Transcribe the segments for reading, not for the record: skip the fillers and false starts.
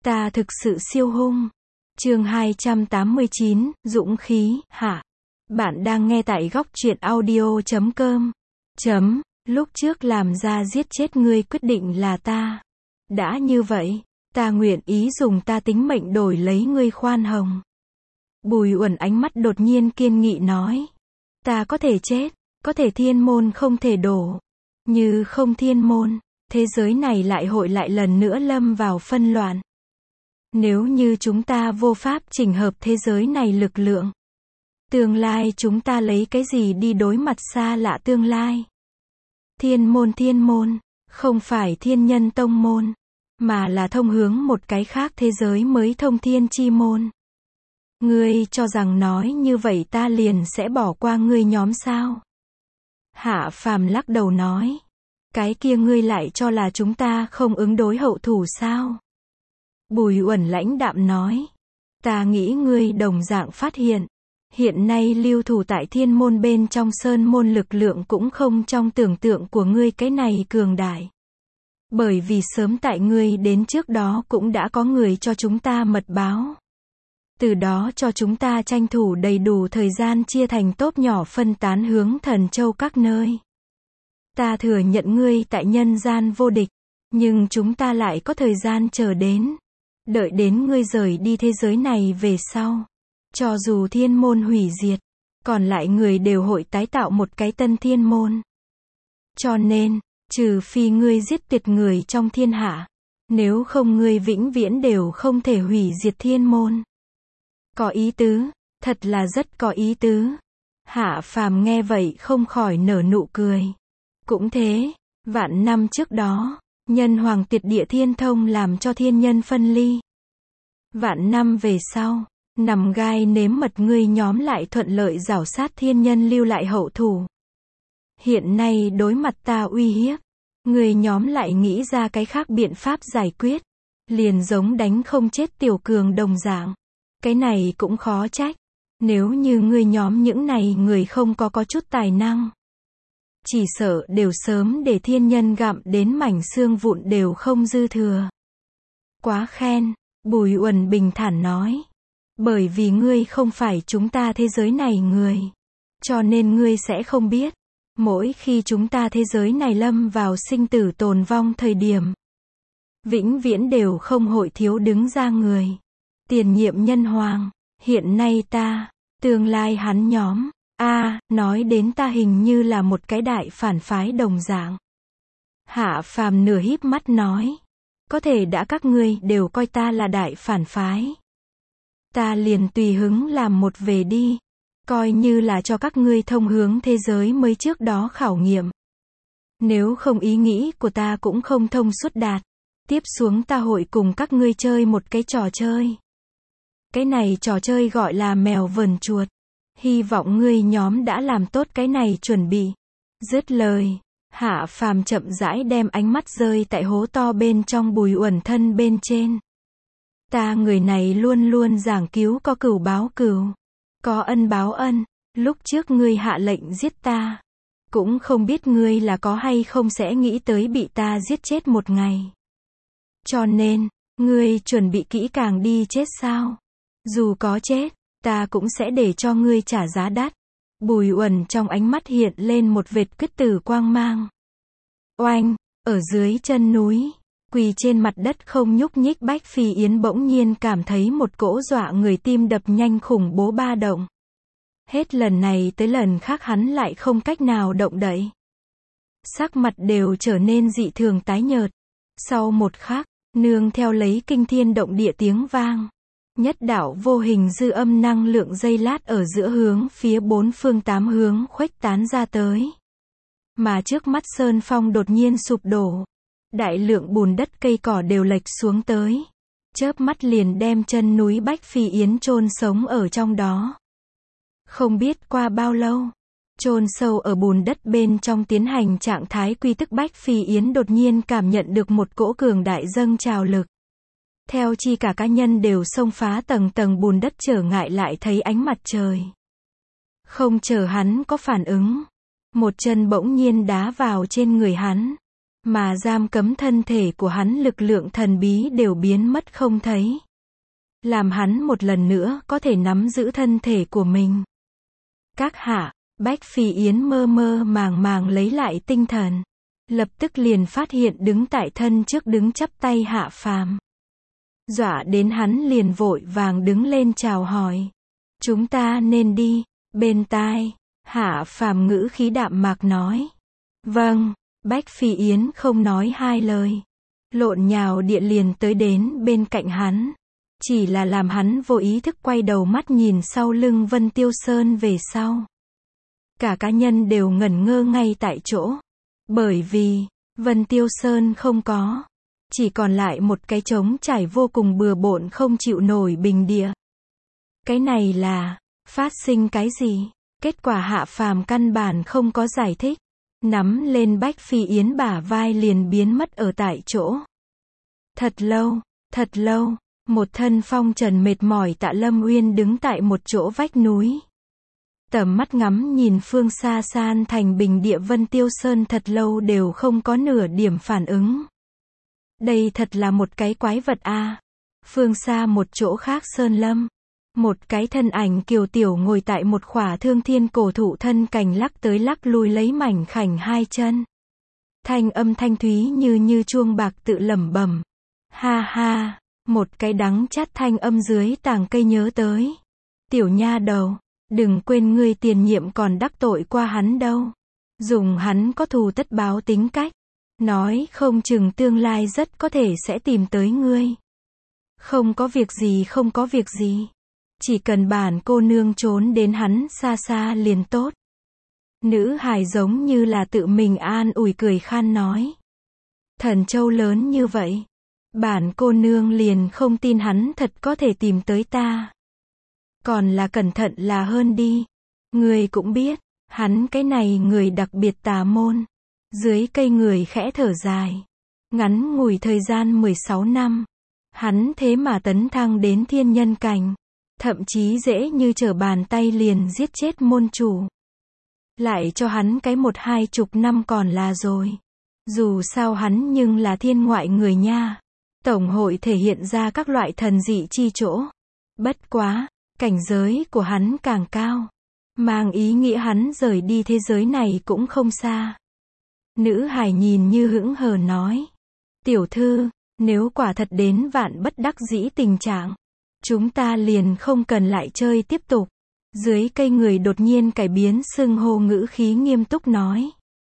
Ta thực sự siêu hung. Chương 289, Dũng khí, hạ. Bạn đang nghe tại góc truyện audio.com. Lúc trước làm ra giết chết ngươi quyết định là ta. Đã như vậy, ta nguyện ý dùng ta tính mệnh đổi lấy ngươi khoan hồng. Bùi Uẩn ánh mắt đột nhiên kiên nghị nói. Ta có thể chết, có thể thiên môn không thể đổ. Như không thiên môn, thế giới này lại lần nữa lâm vào phân loạn. Nếu như chúng ta vô pháp chỉnh hợp thế giới này lực lượng, tương lai chúng ta lấy cái gì đi đối mặt xa lạ tương lai? Thiên môn, không phải thiên nhân tông môn, mà là thông hướng một cái khác thế giới mới thông thiên chi môn. Ngươi cho rằng nói như vậy ta liền sẽ bỏ qua ngươi nhóm sao? Hạ Phàm lắc đầu nói. Cái kia ngươi lại cho là chúng ta không ứng đối hậu thủ sao? Bùi Uẩn lãnh đạm nói. Ta nghĩ ngươi đồng dạng phát hiện nay lưu thủ tại thiên môn bên trong sơn môn lực lượng cũng không trong tưởng tượng của ngươi cái này cường đại. Bởi vì sớm tại ngươi đến trước đó cũng đã có người cho chúng ta mật báo. Từ đó cho chúng ta tranh thủ đầy đủ thời gian chia thành tốp nhỏ phân tán hướng Thần Châu các nơi. Ta thừa nhận ngươi tại nhân gian vô địch, nhưng chúng ta lại có thời gian chờ đến. Đợi đến ngươi rời đi thế giới này về sau. Cho dù thiên môn hủy diệt, còn lại người đều hội tái tạo một cái tân thiên môn. Cho nên, trừ phi ngươi giết tuyệt người trong thiên hạ, nếu không ngươi vĩnh viễn đều không thể hủy diệt thiên môn. Có ý tứ, thật là rất có ý tứ. Hạ Phàm nghe vậy không khỏi nở nụ cười. Cũng thế, vạn năm trước đó, nhân hoàng tiệt địa thiên thông làm cho thiên nhân phân ly. Vạn năm về sau, nằm gai nếm mật ngươi nhóm lại thuận lợi giảo sát thiên nhân lưu lại hậu thủ. Hiện nay đối mặt ta uy hiếp, ngươi nhóm lại nghĩ ra cái khác biện pháp giải quyết. Liền giống đánh không chết tiểu cường đồng dạng. Cái này cũng khó trách. Nếu như ngươi nhóm những này người không có chút tài năng, chỉ sợ đều sớm để thiên nhân gặm đến mảnh xương vụn đều không dư thừa. Quá khen, Bùi Uẩn bình thản nói. Bởi vì ngươi không phải chúng ta thế giới này người. Cho nên ngươi sẽ không biết. Mỗi khi chúng ta thế giới này lâm vào sinh tử tồn vong thời điểm, vĩnh viễn đều không hội thiếu đứng ra người. Tiền nhiệm nhân hoàng, hiện nay ta, tương lai hắn nhóm. Nói đến ta hình như là một cái đại phản phái đồng dạng. Hạ Phàm nửa híp mắt nói. Có thể đã các ngươi đều coi ta là đại phản phái. Ta liền tùy hứng làm một về đi. Coi như là cho các ngươi thông hướng thế giới mới trước đó khảo nghiệm. Nếu không ý nghĩ của ta cũng không thông suốt đạt. Tiếp xuống ta hội cùng các ngươi chơi một cái trò chơi. Cái này trò chơi gọi là mèo vờn chuột. Hy vọng ngươi nhóm đã làm tốt cái này chuẩn bị. Dứt lời, Hạ Phàm chậm rãi đem ánh mắt rơi tại hố to bên trong Bùi Uẩn thân bên trên. Ta người này luôn luôn giảng cứu có cừu báo cừu, có ân báo ân. Lúc trước ngươi hạ lệnh giết ta, cũng không biết ngươi là có hay không sẽ nghĩ tới bị ta giết chết một ngày. Cho nên, ngươi chuẩn bị kỹ càng đi chết sao? Dù có chết, ta cũng sẽ để cho ngươi trả giá đắt. Bùi Uẩn trong ánh mắt hiện lên một vệt quyết tử quang mang. Oanh, ở dưới chân núi, quỳ trên mặt đất không nhúc nhích Bách Phi Yến bỗng nhiên cảm thấy một cỗ dọa người tim đập nhanh khủng bố ba động. Hết lần này tới lần khác hắn lại không cách nào động đậy. Sắc mặt đều trở nên dị thường tái nhợt. Sau một khắc, nương theo lấy kinh thiên động địa tiếng vang. Nhất đạo vô hình dư âm năng lượng giây lát ở giữa hướng phía bốn phương tám hướng khuếch tán ra tới. Mà trước mắt sơn phong đột nhiên sụp đổ. Đại lượng bùn đất cây cỏ đều lệch xuống tới. Chớp mắt liền đem chân núi Bách Phi Yến chôn sống ở trong đó. Không biết qua bao lâu, chôn sâu ở bùn đất bên trong tiến hành trạng thái quy tức Bách Phi Yến đột nhiên cảm nhận được một cỗ cường đại dâng trào lực. Theo chi cả cá nhân đều xông phá tầng tầng bùn đất trở ngại lại thấy ánh mặt trời. Không chờ hắn có phản ứng, một chân bỗng nhiên đá vào trên người hắn. mà giam cấm thân thể của hắn lực lượng thần bí đều biến mất không thấy. Làm hắn một lần nữa có thể nắm giữ thân thể của mình. Các hạ, Bách Phi Yến mơ mơ màng màng lấy lại tinh thần. Lập tức liền phát hiện đứng tại thân trước đứng chắp tay Hạ Phàm. Dọa đến hắn liền vội vàng đứng lên chào hỏi. Chúng ta nên đi, bên tai, Hạ Phàm ngữ khí đạm mạc nói. Vâng, Bách Phi Yến không nói hai lời. Lộn nhào địa liền tới đến bên cạnh hắn. Chỉ là làm hắn vô ý thức quay đầu mắt nhìn sau lưng Vân Tiêu Sơn về sau. Cả cá nhân đều ngẩn ngơ ngay tại chỗ. Bởi vì, Vân Tiêu Sơn không có. Chỉ còn lại một cái trống trải vô cùng bừa bộn không chịu nổi bình địa. Cái này là, phát sinh cái gì? Kết quả Hạ Phàm căn bản không có giải thích. Nắm lên Bách Phi Yến bả vai liền biến mất ở tại chỗ. Thật lâu, một thân phong trần mệt mỏi Tạ Lâm Uyên đứng tại một chỗ vách núi. Tầm mắt ngắm nhìn phương xa san thành bình địa Vân Tiêu Sơn thật lâu đều không có nửa điểm phản ứng. Đây thật là một cái quái vật a. Phương xa một chỗ khác sơn lâm. Một cái thân ảnh kiều tiểu ngồi tại một khỏa thương thiên cổ thụ thân cành lắc tới lắc lui lấy mảnh khảnh hai chân. Thanh âm thanh thúy như chuông bạc tự lẩm bẩm. Ha ha, một cái đắng chát thanh âm dưới tàng cây nhớ tới. Tiểu nha đầu, đừng quên ngươi tiền nhiệm còn đắc tội qua hắn đâu. Dùng hắn có thù tất báo tính cách. Nói không chừng tương lai rất có thể sẽ tìm tới ngươi. Không có việc gì. Chỉ cần bản cô nương trốn đến hắn xa xa liền tốt. Nữ hài giống như là tự mình an ủi cười khan nói. Thần châu lớn như vậy. Bản cô nương liền không tin hắn thật có thể tìm tới ta. Còn là cẩn thận là hơn đi. Người cũng biết, hắn cái này người đặc biệt tà môn. Dưới cây người khẽ thở dài. Ngắn ngủi thời gian 16 năm. Hắn thế mà tấn thăng đến thiên nhân cảnh. Thậm chí dễ như trở bàn tay liền giết chết môn chủ. Lại cho hắn cái 1-20 năm còn là rồi. Dù sao hắn nhưng là thiên ngoại người nha. Tổng hội thể hiện ra các loại thần dị chi chỗ. Bất quá, cảnh giới của hắn càng cao. Mang ý nghĩa hắn rời đi thế giới này cũng không xa. Nữ hài nhìn như hững hờ nói. Tiểu thư, nếu quả thật đến vạn bất đắc dĩ tình trạng. Chúng ta liền không cần lại chơi tiếp tục. Dưới cây người đột nhiên cải biến xưng hô ngữ khí nghiêm túc nói.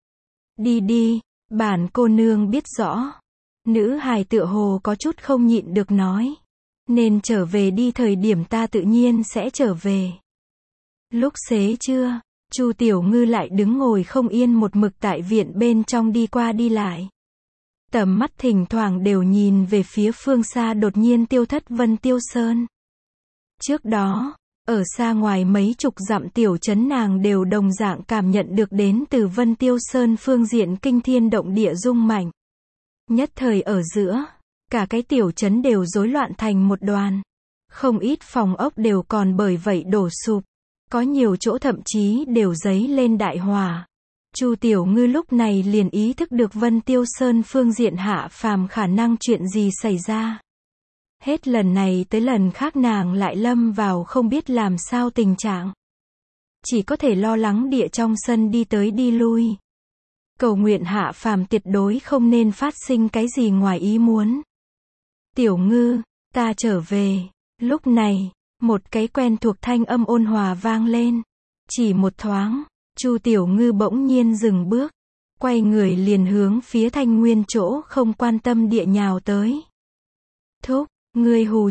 Đi, bản cô nương biết rõ. Nữ hài tựa hồ có chút không nhịn được nói. Nên trở về đi thời điểm ta tự nhiên sẽ trở về. Lúc xế trưa, Chu Tiểu Ngư lại đứng ngồi không yên một mực tại viện bên trong đi qua đi lại. Tầm mắt thỉnh thoảng đều nhìn về phía phương xa đột nhiên tiêu thất Vân Tiêu Sơn. Trước đó, ở xa ngoài mấy chục dặm tiểu trấn nàng đều đồng dạng cảm nhận được đến từ Vân Tiêu Sơn phương diện kinh thiên động địa rung mạnh. Nhất thời ở giữa, cả cái tiểu trấn đều rối loạn thành một đoàn. Không ít phòng ốc đều còn bởi vậy đổ sụp. Có nhiều chỗ thậm chí đều giấy lên đại hỏa. Chu Tiểu Ngư lúc này liền ý thức được Vân Tiêu Sơn phương diện Hạ Phàm khả năng chuyện gì xảy ra. Hết lần này tới lần khác nàng lại lâm vào không biết làm sao tình trạng. Chỉ có thể lo lắng địa trong sân đi tới đi lui. Cầu nguyện Hạ Phàm tuyệt đối không nên phát sinh cái gì ngoài ý muốn. Tiểu Ngư, ta trở về. Lúc này, một cái quen thuộc thanh âm ôn hòa vang lên. Chỉ một thoáng, Chu Tiểu Ngư bỗng nhiên dừng bước. Quay người liền hướng phía Thanh Nguyên chỗ không quan tâm địa nhào tới. Thúc, ngươi hù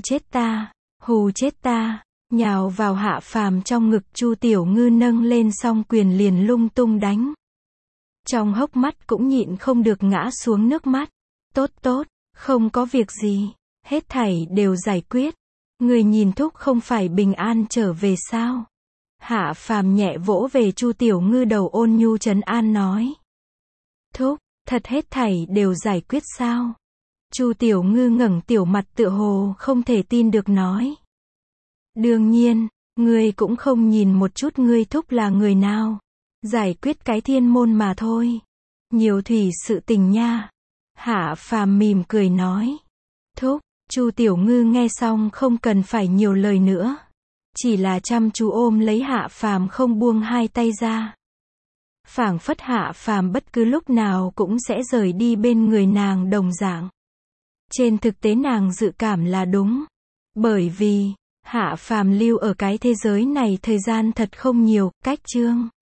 chết ta, nhào vào Hạ Phàm trong ngực Chu Tiểu Ngư nâng lên song quyền liền lung tung đánh. Trong hốc mắt cũng nhịn không được ngã xuống nước mắt. Tốt, không có việc gì, hết thảy đều giải quyết. Người nhìn thúc không phải bình an trở về sao? Hạ Phàm nhẹ vỗ về Chu Tiểu Ngư đầu ôn nhu trấn an nói. Thúc, thật hết thảy đều giải quyết sao? Chu Tiểu Ngư ngẩng tiểu mặt tựa hồ không thể tin được nói. Đương nhiên, ngươi cũng không nhìn một chút ngươi thúc là người nào. Giải quyết cái thiên môn mà thôi. Nhiều thủy sự tình nha. Hạ Phàm mỉm cười nói. Thúc, Chu Tiểu Ngư nghe xong không cần phải nhiều lời nữa. Chỉ là chăm chú ôm lấy Hạ Phàm không buông hai tay ra. Phảng phất Hạ Phàm bất cứ lúc nào cũng sẽ rời đi bên người nàng đồng dạng. Trên thực tế nàng dự cảm là đúng. Bởi vì, Hạ Phàm lưu ở cái thế giới này thời gian thật không nhiều, cách chương